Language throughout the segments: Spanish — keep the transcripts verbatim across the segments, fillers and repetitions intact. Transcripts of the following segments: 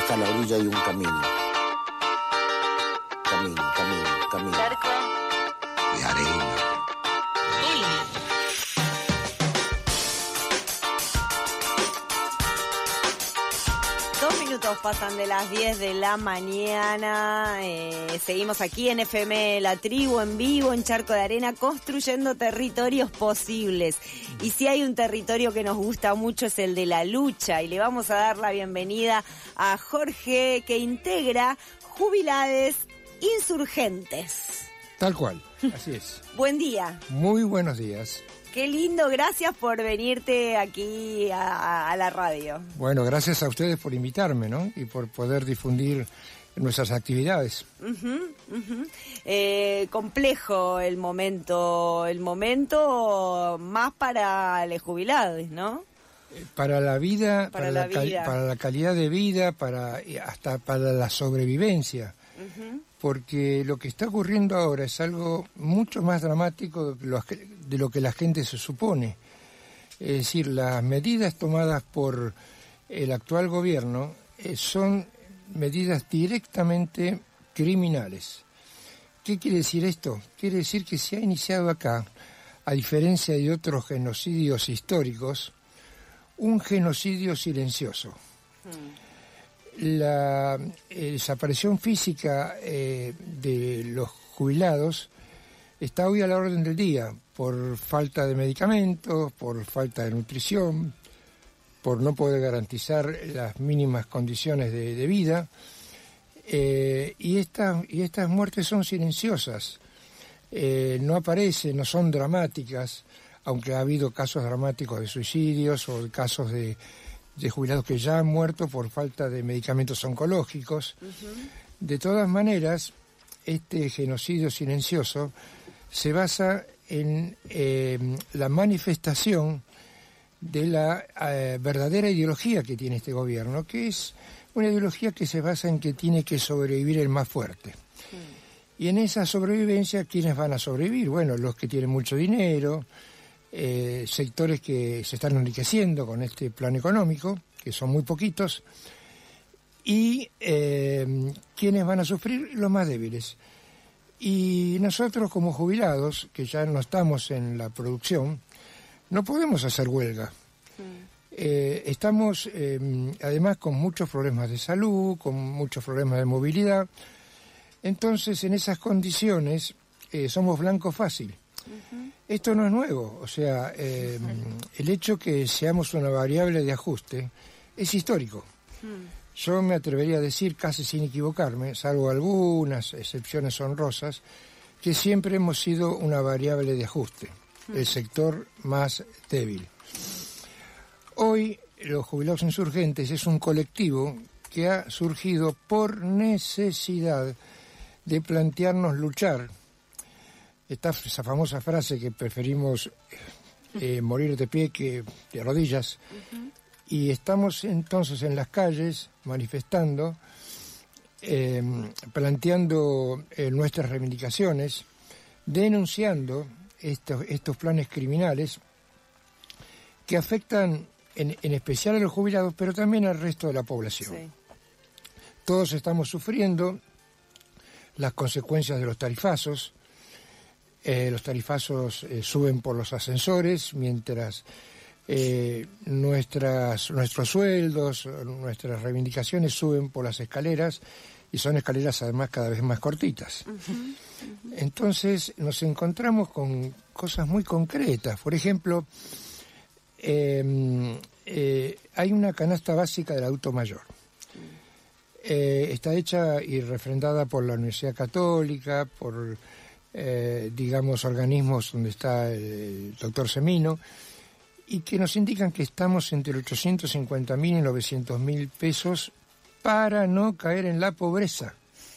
hasta la orilla hay un camino. Camino, camino, camino. Charco de arena. Dos minutos pasan de las diez de la mañana. Eh, seguimos aquí en F M La Tribu, en vivo, en Charco de Arena, construyendo territorios posibles. Y si hay un territorio que nos gusta mucho es el de la lucha. Y le vamos a dar la bienvenida a Jorge, que integra Jubilades Insurgentes. Tal cual, así es. Buen día. Muy buenos días. Qué lindo, gracias por venirte aquí a, a la radio. Bueno, gracias a ustedes por invitarme, ¿no? Y por poder difundir nuestras actividades. Uh-huh, uh-huh. Eh, complejo el momento, el momento más para los jubilados, ¿no? Para la vida, para, para, la, la, vida. para la calidad de vida, para hasta para la sobrevivencia. Uh-huh. Porque lo que está ocurriendo ahora es algo mucho más dramático de lo, de lo que la gente se supone. Es decir, las medidas tomadas por el actual gobierno eh, son medidas directamente criminales. ¿Qué quiere decir esto? Quiere decir que se ha iniciado acá, a diferencia de otros genocidios históricos, un genocidio silencioso. Mm. La eh, desaparición física eh, de los jubilados está hoy a la orden del día por falta de medicamentos, por falta de nutrición, por no poder garantizar las mínimas condiciones de, de vida, eh, y, esta, y estas muertes son silenciosas, eh, no aparecen, no son dramáticas, aunque ha habido casos dramáticos de suicidios o casos de de jubilados que ya han muerto por falta de medicamentos oncológicos. Uh-huh. De todas maneras, este genocidio silencioso se basa en eh, la manifestación de la eh, verdadera ideología que tiene este gobierno, que es una ideología que se basa en que tiene que sobrevivir el más fuerte. Uh-huh. Y en esa sobrevivencia, ¿quiénes van a sobrevivir? Bueno, los que tienen mucho dinero, Eh, sectores que se están enriqueciendo con este plan económico, que son muy poquitos, y eh, ¿quiénes van a sufrir? Los más débiles. Y nosotros como jubilados, que ya no estamos en la producción, no podemos hacer huelga. Mm. Eh, estamos eh, además con muchos problemas de salud, con muchos problemas de movilidad, entonces en esas condiciones eh, somos blanco fácil. Uh-huh. Esto no es nuevo, o sea, eh, el hecho que seamos una variable de ajuste es histórico. Uh-huh. Yo me atrevería a decir, casi sin equivocarme, salvo algunas excepciones honrosas, que siempre hemos sido una variable de ajuste, uh-huh. el sector más débil. Hoy, los jubilados insurgentes es un colectivo que ha surgido por necesidad de plantearnos luchar. Esta, esa famosa frase que preferimos eh, morir de pie que de rodillas. Uh-huh. Y estamos entonces en las calles manifestando, eh, planteando eh, nuestras reivindicaciones, denunciando estos, estos planes criminales que afectan en, en especial a los jubilados, pero también al resto de la población. Sí. Todos estamos sufriendo las consecuencias de los tarifazos. Eh, los tarifazos eh, suben por los ascensores, mientras eh, nuestras, nuestros sueldos, nuestras reivindicaciones suben por las escaleras, y son escaleras además cada vez más cortitas. Uh-huh, uh-huh. Entonces nos encontramos con cosas muy concretas. Por ejemplo, eh, eh, hay una canasta básica del adulto mayor. Eh, está hecha y refrendada por la Universidad Católica, por... Eh, digamos, organismos donde está el doctor Semino, y que nos indican que estamos entre ochocientos cincuenta mil y novecientos mil pesos para no caer en la pobreza.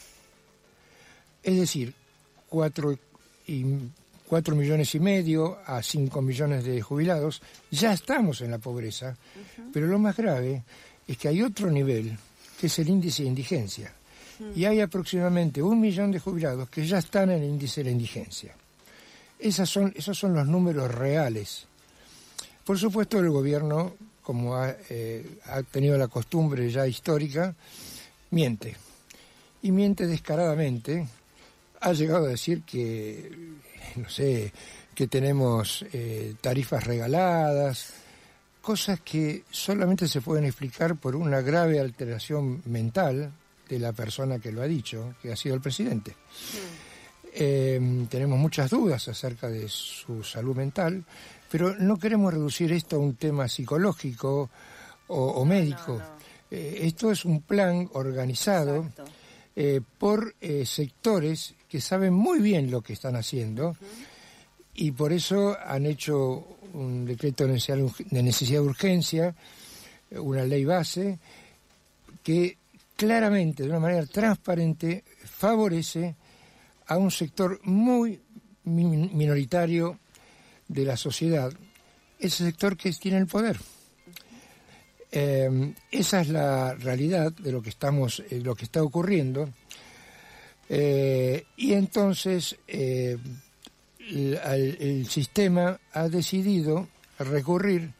Es decir, cuatro, y, cuatro millones y medio a cinco millones de jubilados, ya estamos en la pobreza, uh-huh. pero lo más grave es que hay otro nivel, que es el índice de indigencia. Y hay aproximadamente un millón de jubilados que ya están en el índice de la indigencia. Esas son, esos son los números reales. Por supuesto, el gobierno, como ha, eh, ha tenido la costumbre ya histórica, miente. Y miente descaradamente. Ha llegado a decir que, no sé, que tenemos eh, tarifas regaladas, cosas que solamente se pueden explicar por una grave alteración mental de la persona que lo ha dicho, que ha sido el presidente. Mm. Eh, tenemos muchas dudas acerca de su salud mental, pero no queremos reducir esto a un tema psicológico o, o médico. No, no. Eh, esto es un plan organizado eh, por eh, sectores que saben muy bien lo que están haciendo. Uh-huh. Y por eso han hecho un decreto de necesidad de urgencia, una ley base, que claramente, de una manera transparente, favorece a un sector muy minoritario de la sociedad, ese sector que tiene el poder. Eh, esa es la realidad de lo que estamos, eh, lo que está ocurriendo. Eh, y entonces... Eh, El, el sistema ha decidido recurrir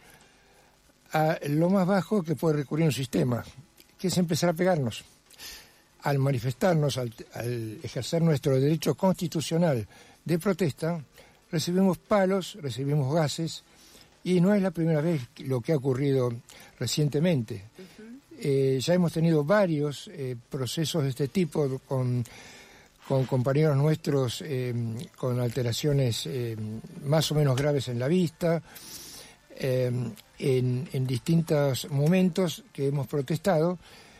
a lo más bajo que puede recurrir un sistema, que es empezar a pegarnos. Al manifestarnos, al, al ejercer nuestro derecho constitucional de protesta, recibimos palos, recibimos gases, y no es la primera vez lo que ha ocurrido recientemente. Uh-huh. Eh, ya hemos tenido varios eh, procesos de este tipo con... con compañeros nuestros eh, con alteraciones eh, más o menos graves en la vista, eh, en, en distintos momentos que hemos protestado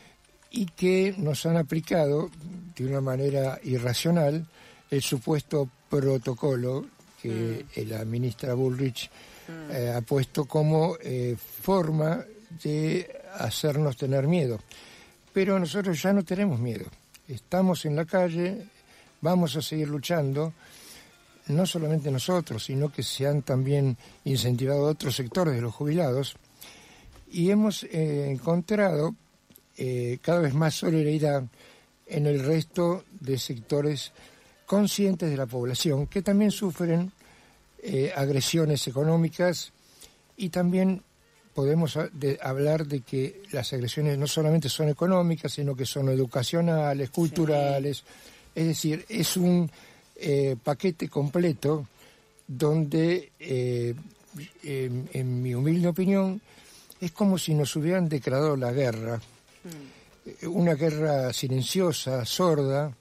y que nos han aplicado de una manera irracional el supuesto protocolo que mm. la ministra Bullrich mm. eh, ha puesto como eh, forma de hacernos tener miedo. Pero nosotros ya no tenemos miedo. Estamos en la calle, vamos a seguir luchando, no solamente nosotros, sino que se han también incentivado otros sectores de los jubilados, y hemos eh, encontrado eh, cada vez más solidaridad en el resto de sectores conscientes de la población, que también sufren eh, agresiones económicas, y también podemos de, hablar de que las agresiones no solamente son económicas, sino que son educacionales, culturales. Sí. Es decir, es un eh, paquete completo donde, eh, en, en mi humilde opinión, es como si nos hubieran declarado la guerra. Mm. Una guerra silenciosa, sorda,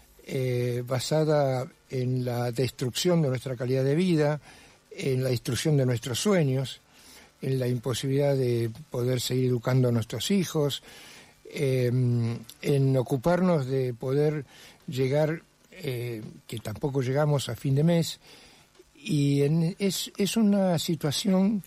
eh, basada en la destrucción de nuestra calidad de vida, en la destrucción de nuestros sueños, en la imposibilidad de poder seguir educando a nuestros hijos, eh, en ocuparnos de poder llegar, eh, que tampoco llegamos a fin de mes, y en, es, es una situación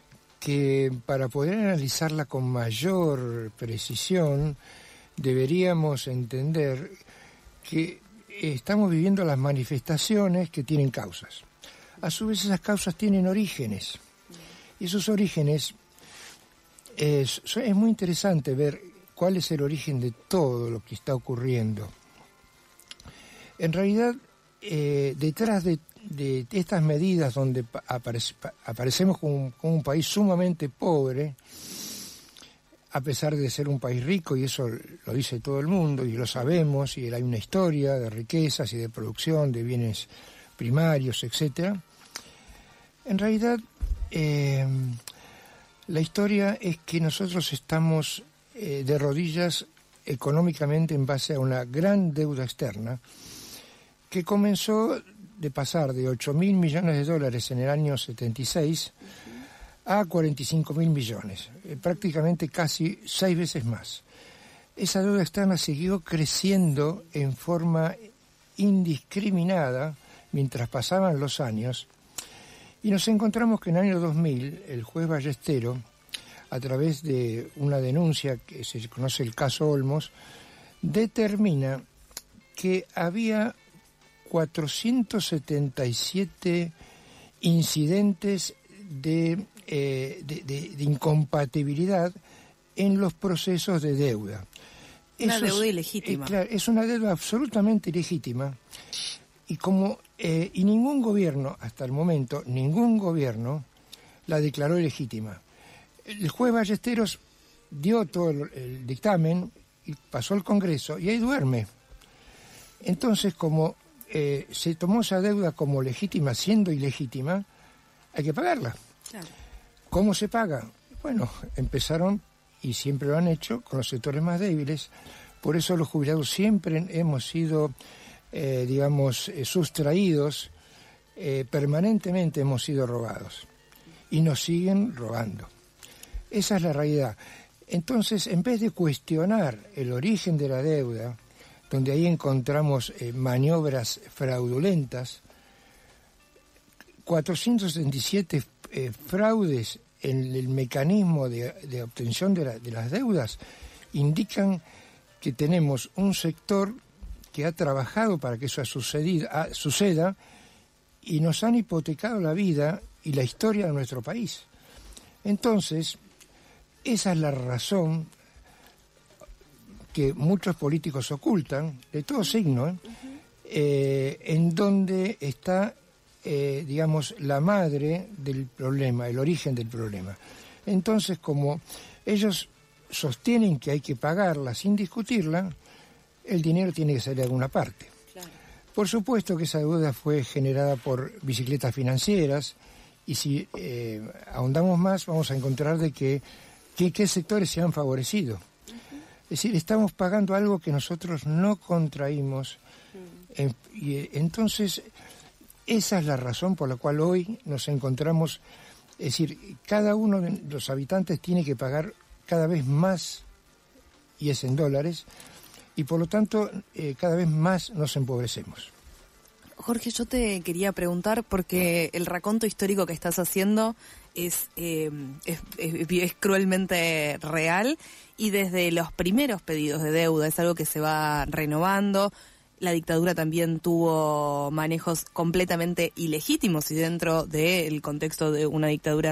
que para poder analizarla con mayor precisión deberíamos entender que estamos viviendo las manifestaciones que tienen causas. A su vez esas causas tienen orígenes, y esos orígenes es, es muy interesante ver cuál es el origen de todo lo que está ocurriendo. En realidad, eh, detrás de, de estas medidas donde aparece, aparecemos como un, como un país sumamente pobre, a pesar de ser un país rico, y eso lo dice todo el mundo, y lo sabemos, y hay una historia de riquezas y de producción, de bienes primarios, etcétera. En realidad, eh, la historia es que nosotros estamos eh, de rodillas económicamente en base a una gran deuda externa, que comenzó de pasar de ocho mil millones de dólares en el año setenta y seis a cuarenta y cinco mil millones, eh, prácticamente casi seis veces más. Esa deuda externa siguió creciendo en forma indiscriminada mientras pasaban los años, y nos encontramos que en el año dos mil el juez Ballestero, a través de una denuncia que se conoce el caso Olmos, determina que había cuatrocientos setenta y siete incidentes de, eh, de, de, de incompatibilidad en los procesos de deuda. Una Eso deuda es, ilegítima. Eh, claro, es una deuda absolutamente ilegítima, y como eh, y ningún gobierno, hasta el momento, ningún gobierno la declaró ilegítima. El juez Ballesteros dio todo el, el dictamen, y pasó al Congreso y ahí duerme. Entonces, como eh, se tomó esa deuda como legítima, siendo ilegítima, hay que pagarla. Claro. ¿Cómo se paga? Bueno, empezaron, y siempre lo han hecho, con los sectores más débiles. Por eso los jubilados siempre hemos sido, eh, digamos, eh, sustraídos, eh, permanentemente hemos sido robados. Y nos siguen robando. Esa es la realidad. Entonces, en vez de cuestionar el origen de la deuda, donde ahí encontramos eh, maniobras fraudulentas, cuatrocientos setenta y siete eh, fraudes en el mecanismo de, de obtención de, la, de las deudas indican que tenemos un sector que ha trabajado para que eso ha sucedido, ha, suceda y nos han hipotecado la vida y la historia de nuestro país. Entonces, esa es la razón que muchos políticos ocultan, de todo signo, ¿eh? Eh, en donde está, eh, digamos, la madre del problema, el origen del problema. Entonces, como ellos sostienen que hay que pagarla sin discutirla, el dinero tiene que salir de alguna parte. Claro. Por supuesto que esa deuda fue generada por bicicletas financieras, y si eh, ahondamos más, vamos a encontrar de que, que qué sectores se han favorecido. Uh-huh. Es decir, estamos pagando algo que nosotros no contraímos. Uh-huh. eh, y eh, entonces, esa es la razón por la cual hoy nos encontramos. Es decir, cada uno de los habitantes tiene que pagar cada vez más, y es en dólares, y por lo tanto, eh, cada vez más nos empobrecemos. Jorge, yo te quería preguntar, porque el raconto histórico que estás haciendo es, eh, es, es, es cruelmente real, y desde los primeros pedidos de deuda es algo que se va renovando. La dictadura también tuvo manejos completamente ilegítimos y dentro del contexto de una dictadura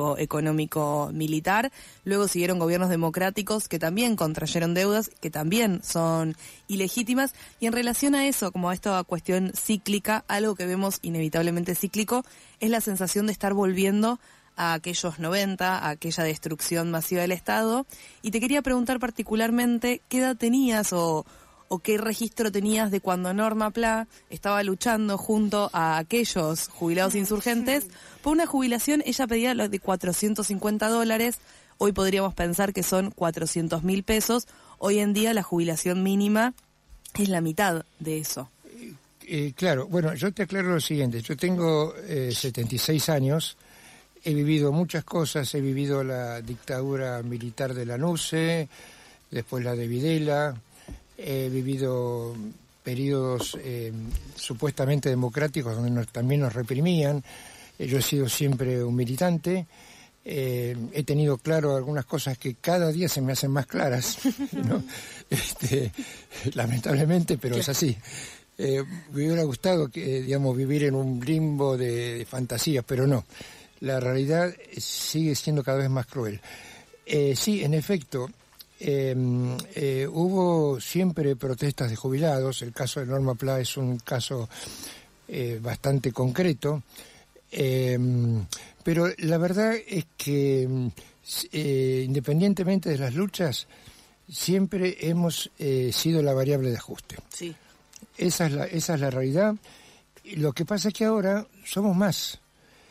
cívico-económico-militar. Luego siguieron gobiernos democráticos que también contrayeron deudas, que también son ilegítimas. Y en relación a eso, como a esta cuestión cíclica, algo que vemos inevitablemente cíclico, es la sensación de estar volviendo a aquellos noventa, a aquella destrucción masiva del Estado. Y te quería preguntar particularmente, ¿qué edad tenías o... o qué registro tenías de cuando Norma Pla estaba luchando junto a aquellos jubilados insurgentes por una jubilación? Ella pedía lo de cuatrocientos cincuenta dólares, hoy podríamos pensar que son cuatrocientos mil pesos, hoy en día la jubilación mínima es la mitad de eso. Eh, eh, claro, bueno, yo te aclaro lo siguiente, yo tengo eh, setenta y seis años, he vivido muchas cosas, he vivido la dictadura militar de la NUCE, después la de Videla. He vivido periodos eh, supuestamente democráticos donde nos, también nos reprimían. Eh, yo he sido siempre un militante. Eh, he tenido claro algunas cosas que cada día se me hacen más claras, ¿no? este, lamentablemente, pero es así. Eh, me hubiera gustado que, digamos, vivir en un limbo de, de fantasías, pero no. La realidad sigue siendo cada vez más cruel. Eh, sí, en efecto. Eh, eh, hubo siempre protestas de jubilados. El caso de Norma Pla es un caso eh, bastante concreto, eh, pero la verdad es que eh, independientemente de las luchas siempre hemos eh, sido la variable de ajuste. Sí. Esa es la, esa es la realidad. Lo que pasa es que ahora somos más,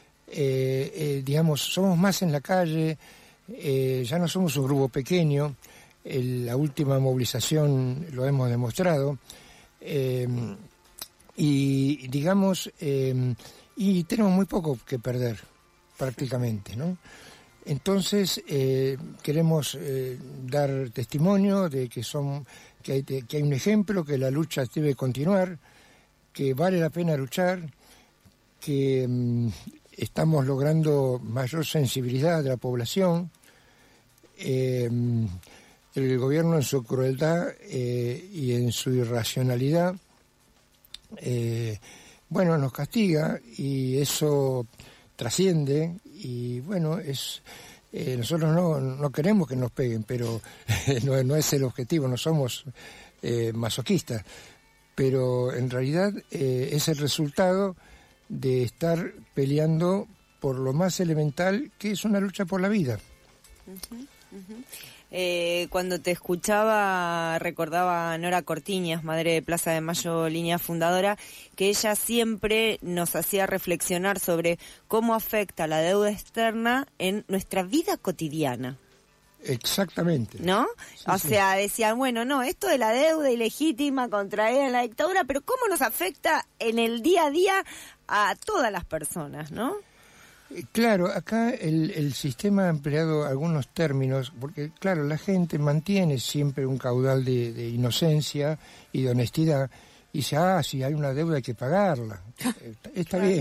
eh, eh, digamos, somos más en la calle, eh, ya no somos un grupo pequeño. El, la última movilización lo hemos demostrado, eh, y digamos, eh, y tenemos muy poco que perder, prácticamente, ¿no? Entonces, eh, queremos eh, dar testimonio de que, son, que, hay, de, que hay un ejemplo, que la lucha debe continuar, que vale la pena luchar, que eh, estamos logrando mayor sensibilidad de la población. eh, El gobierno en su crueldad eh, y en su irracionalidad, eh, bueno, nos castiga y eso trasciende y bueno, es eh, nosotros no, no queremos que nos peguen, pero no, no es el objetivo, no somos eh, masoquistas, pero en realidad eh, es el resultado de estar peleando por lo más elemental, que es una lucha por la vida. Uh-huh, uh-huh. Eh, cuando te escuchaba, recordaba a Nora Cortiñas, madre de Plaza de Mayo, línea fundadora, que ella siempre nos hacía reflexionar sobre cómo afecta la deuda externa en nuestra vida cotidiana. Exactamente. ¿No? Sí, o sí. sea, decían, bueno, no, esto de la deuda ilegítima contraída en la dictadura, pero ¿cómo nos afecta en el día a día a todas las personas, no? Eh, Claro, acá el, el sistema ha empleado algunos términos, porque claro, la gente mantiene siempre un caudal de, de inocencia y de honestidad, y dice, ah, si hay una deuda hay que pagarla. Eh, Está bien.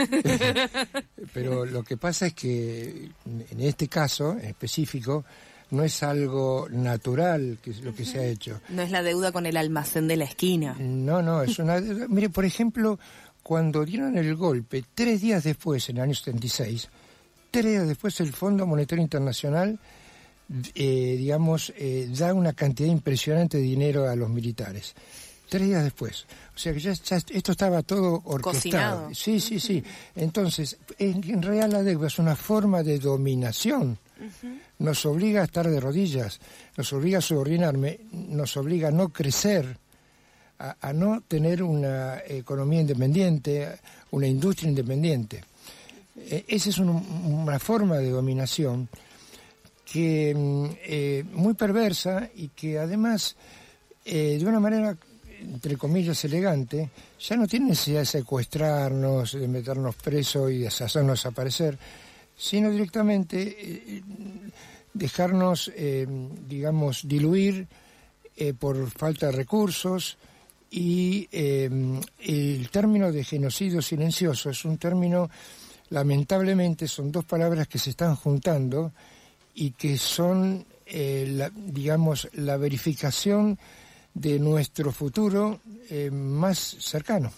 Pero lo que pasa es que en este caso en específico no es algo natural que es lo que se ha hecho. No es la deuda con el almacén de la esquina. No, no, es una deuda. Mire, por ejemplo, cuando dieron el golpe, tres días después, en el año setenta y seis, tres días después el Fondo Monetario Internacional, eh, digamos, eh, da una cantidad impresionante de dinero a los militares. Tres días después. O sea que ya, ya esto estaba todo orquestado. Cocinado. Sí, sí, sí. Entonces, en, en realidad la deuda es una forma de dominación. Nos obliga a estar de rodillas, nos obliga a subordinarme, nos obliga a no crecer, a, a no tener una economía independiente, una industria independiente. Eh, esa es un, una forma de dominación que eh, muy perversa y que además eh, de una manera entre comillas elegante ya no tiene necesidad de secuestrarnos, de meternos presos y de hacernos desaparecer, sino directamente eh, dejarnos eh, digamos diluir eh, por falta de recursos. Y eh, el término de genocidio silencioso es un término, lamentablemente, son dos palabras que se están juntando y que son, eh, la, digamos, la verificación de nuestro futuro eh, más cercano.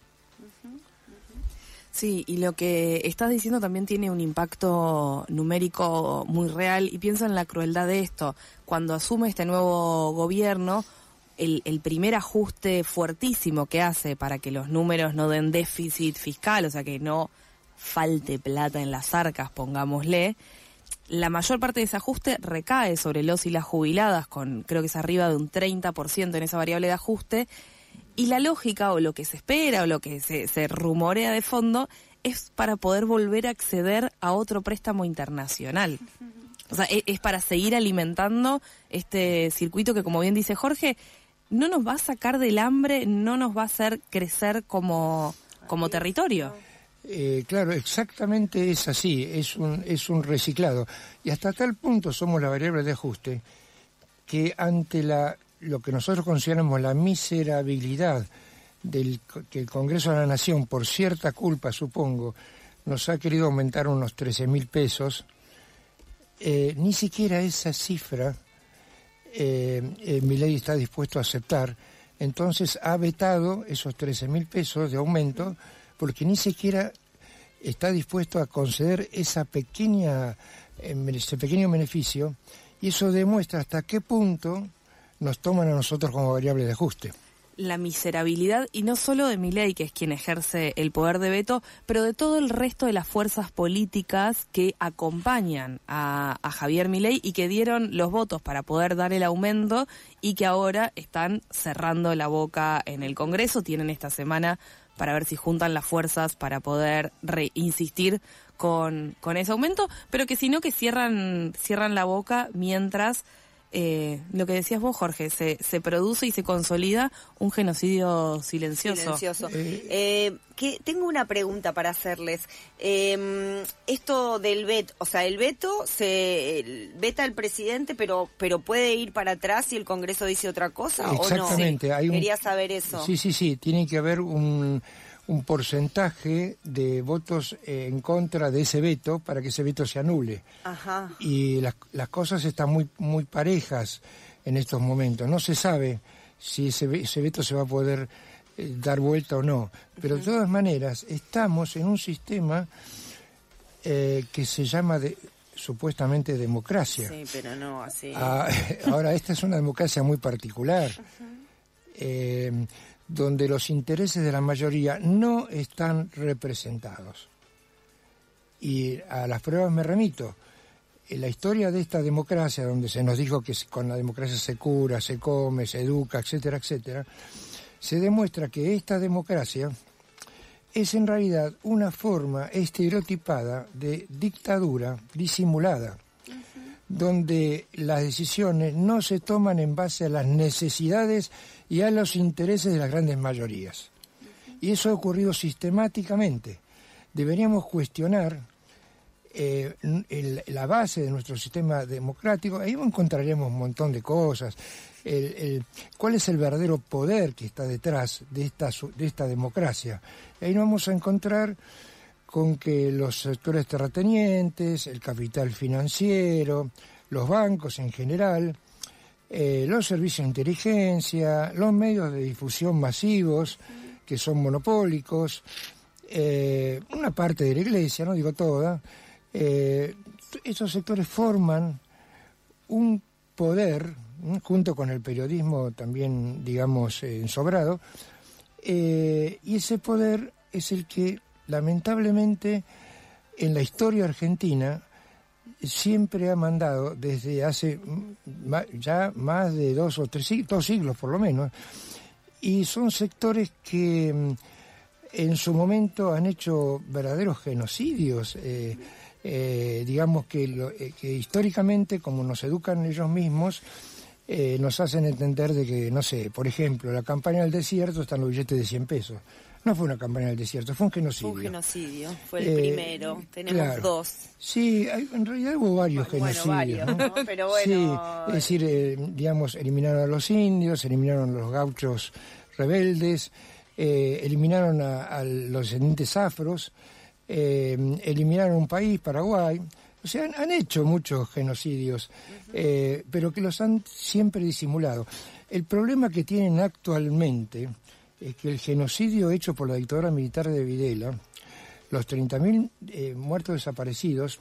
Sí, y lo que estás diciendo también tiene un impacto numérico muy real, y piensa en la crueldad de esto. Cuando asume este nuevo gobierno, el, el primer ajuste fuertísimo que hace para que los números no den déficit fiscal, o sea, que no falte plata en las arcas, pongámosle, la mayor parte de ese ajuste recae sobre los y las jubiladas, con creo que es arriba de un treinta por ciento en esa variable de ajuste, y la lógica o lo que se espera o lo que se, se rumorea de fondo es para poder volver a acceder a otro préstamo internacional. O sea, es, es para seguir alimentando este circuito que, como bien dice Jorge, no nos va a sacar del hambre, no nos va a hacer crecer como, como territorio. Eh, claro, exactamente es así, es un, es un reciclado. Y hasta tal punto somos la variable de ajuste que ante la lo que nosotros consideramos la miserabilidad del que el Congreso de la Nación, por cierta culpa, supongo, nos ha querido aumentar unos trece mil pesos, eh, ni siquiera esa cifra eh, eh, Milei está dispuesto a aceptar. Entonces ha vetado esos trece mil pesos de aumento porque ni siquiera está dispuesto a conceder esa pequeña, eh, ese pequeño beneficio, y eso demuestra hasta qué punto nos toman a nosotros como variable de ajuste. La miserabilidad, y no solo de Milei, que es quien ejerce el poder de veto, pero de todo el resto de las fuerzas políticas que acompañan a, a Javier Milei y que dieron los votos para poder dar el aumento y que ahora están cerrando la boca en el Congreso. Tienen esta semana para ver si juntan las fuerzas para poder reinsistir con, con ese aumento, pero que si no, que cierran, cierran la boca mientras... Eh, lo que decías vos, Jorge, se, se produce y se consolida un genocidio silencioso. silencioso. Eh, eh, que tengo una pregunta para hacerles. Eh, esto del veto, o sea, el veto se el, veta el presidente, pero pero puede ir para atrás si el Congreso dice otra cosa, exactamente, ¿o no? Hay un, Quería saber eso. Sí, sí, sí, tiene que haber un... un porcentaje de votos en contra de ese veto para que ese veto se anule. Ajá. Y las, las cosas están muy muy parejas en estos momentos. No se sabe si ese, ese veto se va a poder eh, dar vuelta o no. Pero uh-huh. de todas maneras, estamos en un sistema eh, que se llama de, supuestamente democracia. Sí, pero no así. Ah, ahora, esta es una democracia muy particular. Uh-huh. Eh, donde los intereses de la mayoría no están representados. Y a las pruebas me remito. en la historia de esta democracia, donde se nos dijo que con la democracia se cura, se come, se educa, etcétera, etcétera, se demuestra que esta democracia es en realidad una forma estereotipada de dictadura disimulada, uh-huh. donde las decisiones no se toman en base a las necesidades y a los intereses de las grandes mayorías. Uh-huh. Y eso ha ocurrido sistemáticamente. Deberíamos cuestionar eh, el, la base de nuestro sistema democrático. Ahí encontraríamos un montón de cosas. El, el, ¿Cuál es el verdadero poder que está detrás de esta, de esta democracia? Ahí nos vamos a encontrar con que los sectores terratenientes, el capital financiero, los bancos en general, eh, los servicios de inteligencia, los medios de difusión masivos, que son monopólicos, eh, una parte de la iglesia, no digo toda, eh, esos sectores forman un poder, junto con el periodismo también, digamos, eh, ensobrado, eh, y ese poder es el que, lamentablemente, en la historia argentina siempre ha mandado, desde hace ya más de dos o tres siglos, dos siglos por lo menos, y son sectores que en su momento han hecho verdaderos genocidios, eh, eh, digamos que, lo, eh, que históricamente, como nos educan ellos mismos, Eh, nos hacen entender de que, no sé, por ejemplo, la campaña del desierto están los billetes de cien pesos. No fue una campaña del desierto, fue un genocidio. Fue un genocidio, fue el eh, primero, tenemos claro. dos. Sí, hay, en realidad hubo varios bueno, genocidios. Bueno, varios, ¿no? Pero bueno... Sí, es decir, eh, digamos, eliminaron a los indios, eliminaron a los gauchos rebeldes, eh, eliminaron a, a los descendientes afros, eh, eliminaron un país, Paraguay. O sea, han, han hecho muchos genocidios, uh-huh. eh, pero que los han siempre disimulado. El problema que tienen actualmente es que el genocidio hecho por la dictadura militar de Videla, los treinta mil eh, muertos desaparecidos,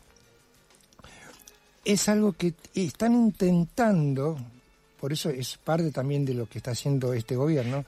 es algo que están intentando, por eso es parte también de lo que está haciendo este gobierno,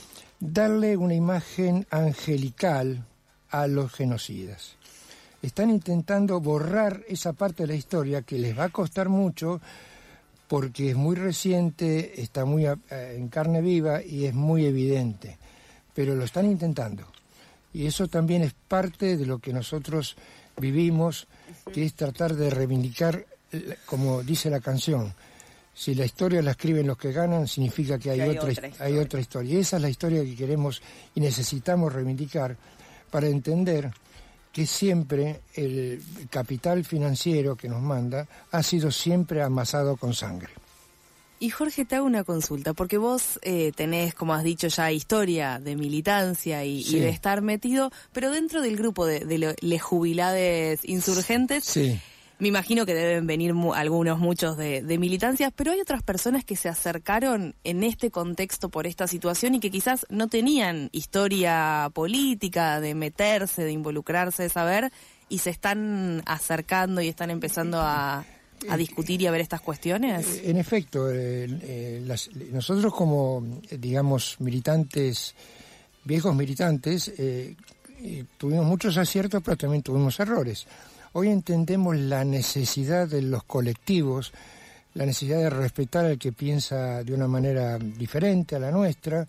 darle una imagen angelical a los genocidas. Están intentando borrar esa parte de la historia que les va a costar mucho porque es muy reciente, está muy a, a, en carne viva y es muy evidente, pero lo están intentando. Y eso también es parte de lo que nosotros vivimos, que es tratar de reivindicar, como dice la canción, si la historia la escriben los que ganan, significa que hay, que hay, otra, otra hay otra historia. Y esa es la historia que queremos y necesitamos reivindicar para entender que siempre el capital financiero que nos manda ha sido siempre amasado con sangre. Y Jorge, te hago una consulta, porque vos eh, tenés, como has dicho ya, historia de militancia y, sí. y de estar metido, pero dentro del grupo de, de les jubilades insurgentes, sí. me imagino que deben venir mu- algunos, muchos de, de militancias, pero hay otras personas que se acercaron en este contexto por esta situación y que quizás no tenían historia política, de meterse, de involucrarse, de saber, y se están acercando y están empezando a, a discutir y a ver estas cuestiones. En efecto, eh, eh, las, nosotros como, digamos, militantes, viejos militantes, eh, eh, tuvimos muchos aciertos, pero también tuvimos errores. Hoy entendemos la necesidad de los colectivos, la necesidad de respetar al que piensa de una manera diferente a la nuestra,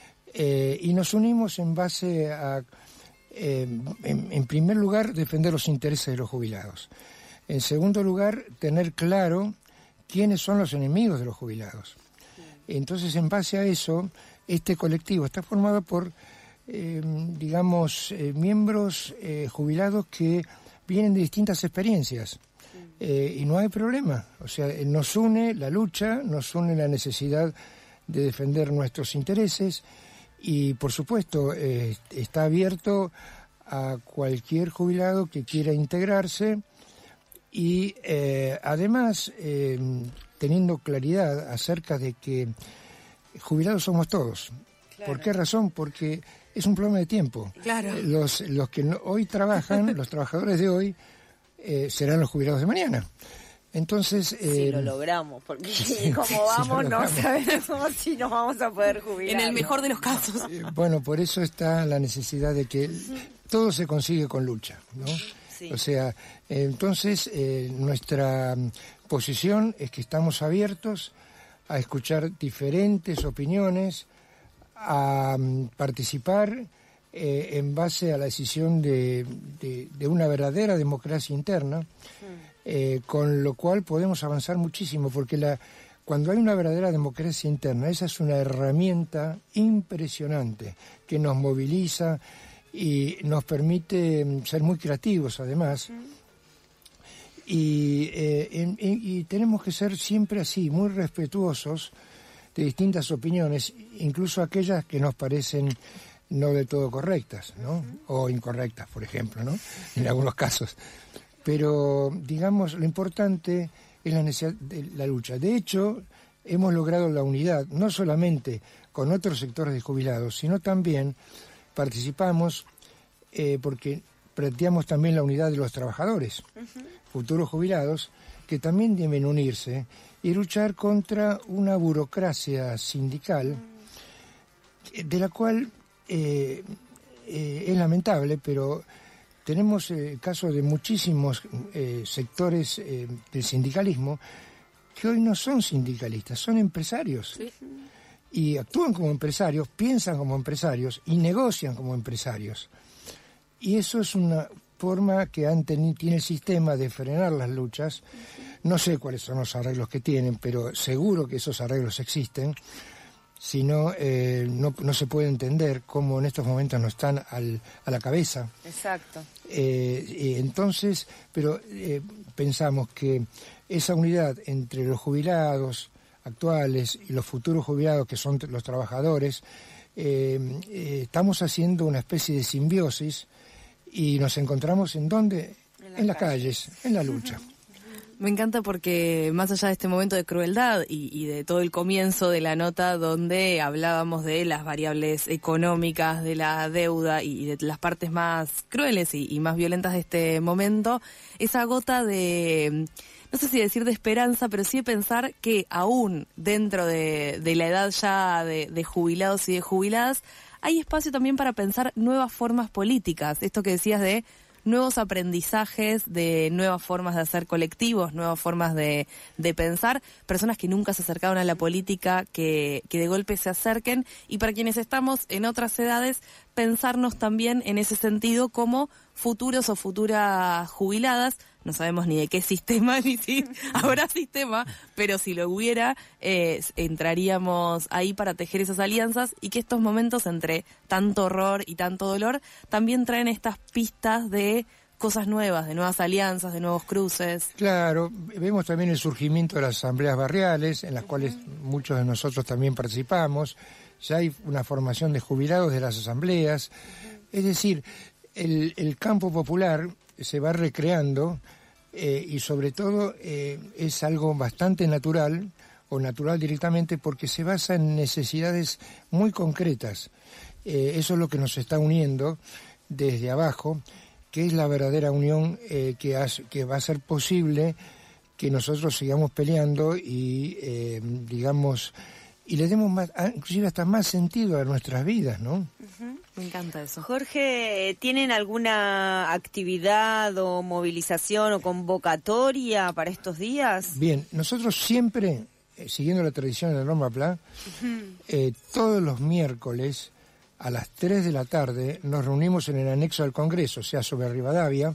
eh, y nos unimos en base a, eh, en, en primer lugar, defender los intereses de los jubilados. En segundo lugar, tener claro quiénes son los enemigos de los jubilados. Entonces, en base a eso, este colectivo está formado por, eh, digamos, eh, miembros eh, jubilados que vienen de distintas experiencias, eh, y no hay problema. O sea, nos une la lucha, nos une la necesidad de defender nuestros intereses y, por supuesto, eh, está abierto a cualquier jubilado que quiera integrarse y, eh, además, eh, teniendo claridad acerca de que jubilados somos todos. Claro. ¿Por qué razón? Porque es un problema de tiempo. Claro. Los, los que no, hoy trabajan, los trabajadores de hoy, eh, serán los jubilados de mañana. Entonces... Eh, si lo logramos, porque sí, como sí, vamos, si no sabemos si nos vamos a poder jubilar. En el mejor de los casos. Eh, bueno, por eso está la necesidad de que todo se consigue con lucha, ¿no? Sí. O sea, eh, entonces eh, nuestra posición es que estamos abiertos a escuchar diferentes opiniones, a um, participar eh, en base a la decisión de, de, de una verdadera democracia interna, eh, con lo cual podemos avanzar muchísimo, porque la, cuando hay una verdadera democracia interna, esa es una herramienta impresionante que nos moviliza y nos permite ser muy creativos, además. Y, eh, en, en, y tenemos que ser siempre así, muy respetuosos de distintas opiniones, incluso aquellas que nos parecen no del todo correctas, ¿no? O incorrectas, por ejemplo, ¿no? En algunos casos. Pero, digamos, lo importante es la necesidad de la lucha. De hecho, hemos logrado la unidad, no solamente con otros sectores de jubilados, sino también participamos eh, porque planteamos también la unidad de los trabajadores, uh-huh. futuros jubilados, que también deben unirse y luchar contra una burocracia sindical, uh-huh. de la cual eh, eh, es lamentable, pero tenemos el eh, caso de muchísimos eh, sectores eh, del sindicalismo que hoy no son sindicalistas, son empresarios. Sí. Y actúan como empresarios, piensan como empresarios y negocian como empresarios. Y eso es una forma que han teni- tiene el sistema de frenar las luchas. No sé cuáles son los arreglos que tienen, pero seguro que esos arreglos existen. Si no, eh, no, no se puede entender cómo en estos momentos no están al, a la cabeza. Exacto. Eh, eh, entonces, pero eh, pensamos que esa unidad entre los jubilados actuales y los futuros jubilados, que son los trabajadores, eh, eh, estamos haciendo una especie de simbiosis y nos encontramos en dónde, en, la en las calle. calles, en la lucha. Me encanta porque más allá de este momento de crueldad y, y de todo el comienzo de la nota donde hablábamos de las variables económicas, de la deuda y, y de las partes más crueles y, y más violentas de este momento, esa gota de, no sé si decir de esperanza, pero sí de pensar que aún dentro de, de la edad ya de, de jubilados y de jubiladas, hay espacio también para pensar nuevas formas políticas. Esto que decías de nuevos aprendizajes, de nuevas formas de hacer colectivos, nuevas formas de, de pensar, personas que nunca se acercaron a la política, que, que de golpe se acerquen, y para quienes estamos en otras edades, pensarnos también en ese sentido como futuros o futuras jubiladas. No sabemos ni de qué sistema, ni si habrá sistema, pero si lo hubiera, eh, entraríamos ahí para tejer esas alianzas, y que estos momentos entre tanto horror y tanto dolor también traen estas pistas de cosas nuevas, de nuevas alianzas, de nuevos cruces. Claro, vemos también el surgimiento de las asambleas barriales, en las uh-huh. cuales muchos de nosotros también participamos. Ya hay una formación de jubilados de las asambleas. Uh-huh. Es decir, el, el campo popular se va recreando eh, y sobre todo eh, es algo bastante natural o natural directamente porque se basa en necesidades muy concretas. Eh, eso es lo que nos está uniendo desde abajo, que es la verdadera unión eh, que, hace, que va a ser posible que nosotros sigamos peleando y eh, digamos y le demos más, inclusive hasta más sentido a nuestras vidas, ¿no? Uh-huh. Me encanta eso. Jorge, ¿tienen alguna actividad o movilización o convocatoria para estos días? Bien, nosotros siempre, eh, siguiendo la tradición de la Norma Pla, uh-huh. eh, todos los miércoles a las tres de la tarde nos reunimos en el anexo del Congreso, o sea, sobre Rivadavia,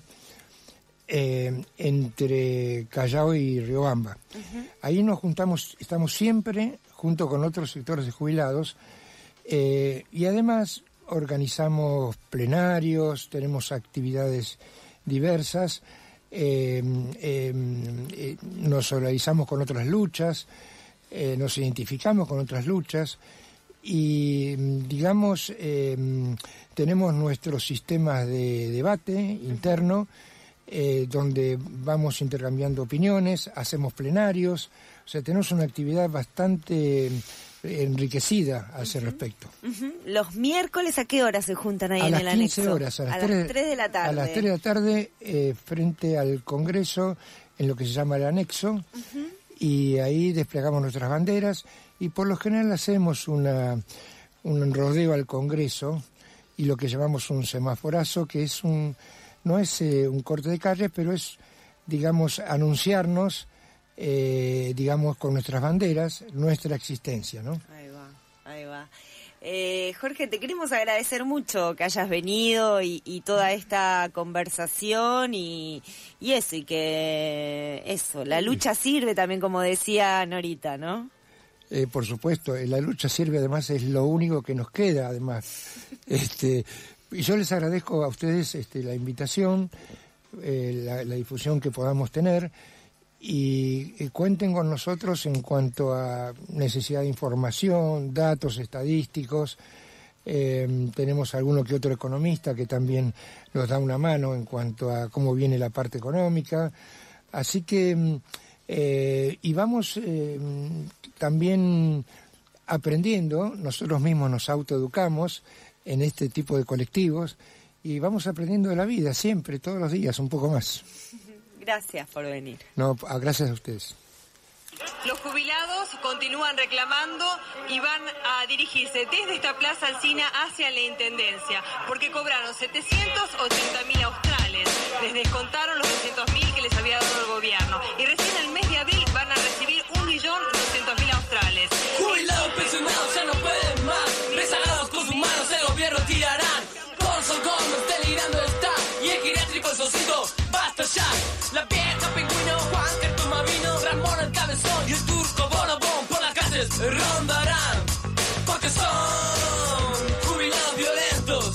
eh, entre Callao y Riobamba. Uh-huh. Ahí nos juntamos, estamos siempre junto con otros sectores de jubilados, eh, y además organizamos plenarios, tenemos actividades diversas, eh, eh, eh, nos organizamos con otras luchas, eh, nos identificamos con otras luchas, y digamos eh, tenemos nuestros sistemas de debate interno eh, donde vamos intercambiando opiniones, hacemos plenarios, o sea, tenemos una actividad bastante enriquecida a ese uh-huh. respecto. Uh-huh. ¿Los miércoles a qué hora se juntan ahí a en las el quince anexo? horas, a las, a tres, las tres de la tarde. A las tres de la tarde eh, frente al Congreso en lo que se llama el anexo uh-huh. y ahí desplegamos nuestras banderas y por lo general hacemos una, un rodeo al Congreso y lo que llamamos un semaforazo, que es un no es eh, un corte de calle, pero es, digamos, anunciarnos, eh, digamos, con nuestras banderas, nuestra existencia, ¿no? Ahí va, ahí va. Eh, Jorge, te queremos agradecer mucho que hayas venido y, y toda esta conversación y, y eso, y que eso, la lucha sirve también, como decía Norita, ¿no? Eh, por supuesto, la lucha sirve, además es lo único que nos queda, además. este, y yo les agradezco a ustedes este, la invitación, eh, la, la difusión que podamos tener, y eh, cuenten con nosotros en cuanto a necesidad de información, datos estadísticos. Eh, tenemos alguno que otro economista que también nos da una mano en cuanto a cómo viene la parte económica. Así que, eh, y vamos eh, también aprendiendo, nosotros mismos nos autoeducamos en este tipo de colectivos y vamos aprendiendo de la vida siempre, todos los días, un poco más. Gracias por venir. No, gracias a ustedes. Los jubilados continúan reclamando y van a dirigirse desde esta Plaza Alsina hacia la Intendencia, porque cobraron setecientos ochenta mil australes, les descontaron los doscientos mil que les había dado el gobierno, y recién el mes de abril van a recibir un millón doscientos mil australes. Jubilados pensionados ya no pueden más, rezagados con sus manos el gobierno tirarán. Corson Gómez delirando está, y el geriátrico el socito, basta ya. La vieja pingüino, Juan Cartoma vino, Ramón el cabezón y el turco Bonobón por las calles rondarán, porque son jubilados violentos,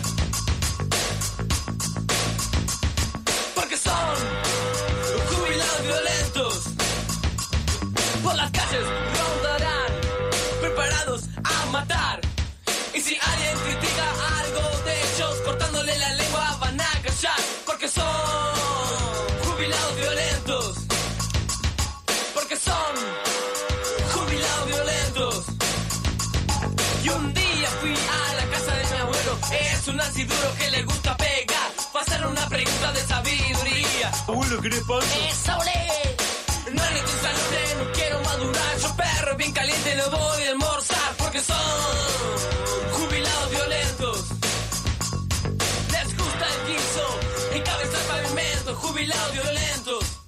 porque son jubilados violentos, por las calles rondarán, preparados a matar. Y si alguien critica algo de ellos, cortándole la lengua van a callar, porque son jubilados violentos, porque son jubilados violentos. Y un día fui a la casa de mi abuelo, es un así duro que le gusta pegar, pasar una pregunta de sabiduría. Abuelo, ¿querés panza? ¡Esa olé! No hay tu salud, no quiero madurar, yo perro bien caliente no voy a almorzar, porque son jubilados violentos. Les gusta el guiso, encabeza el pavimento, jubilados violentos.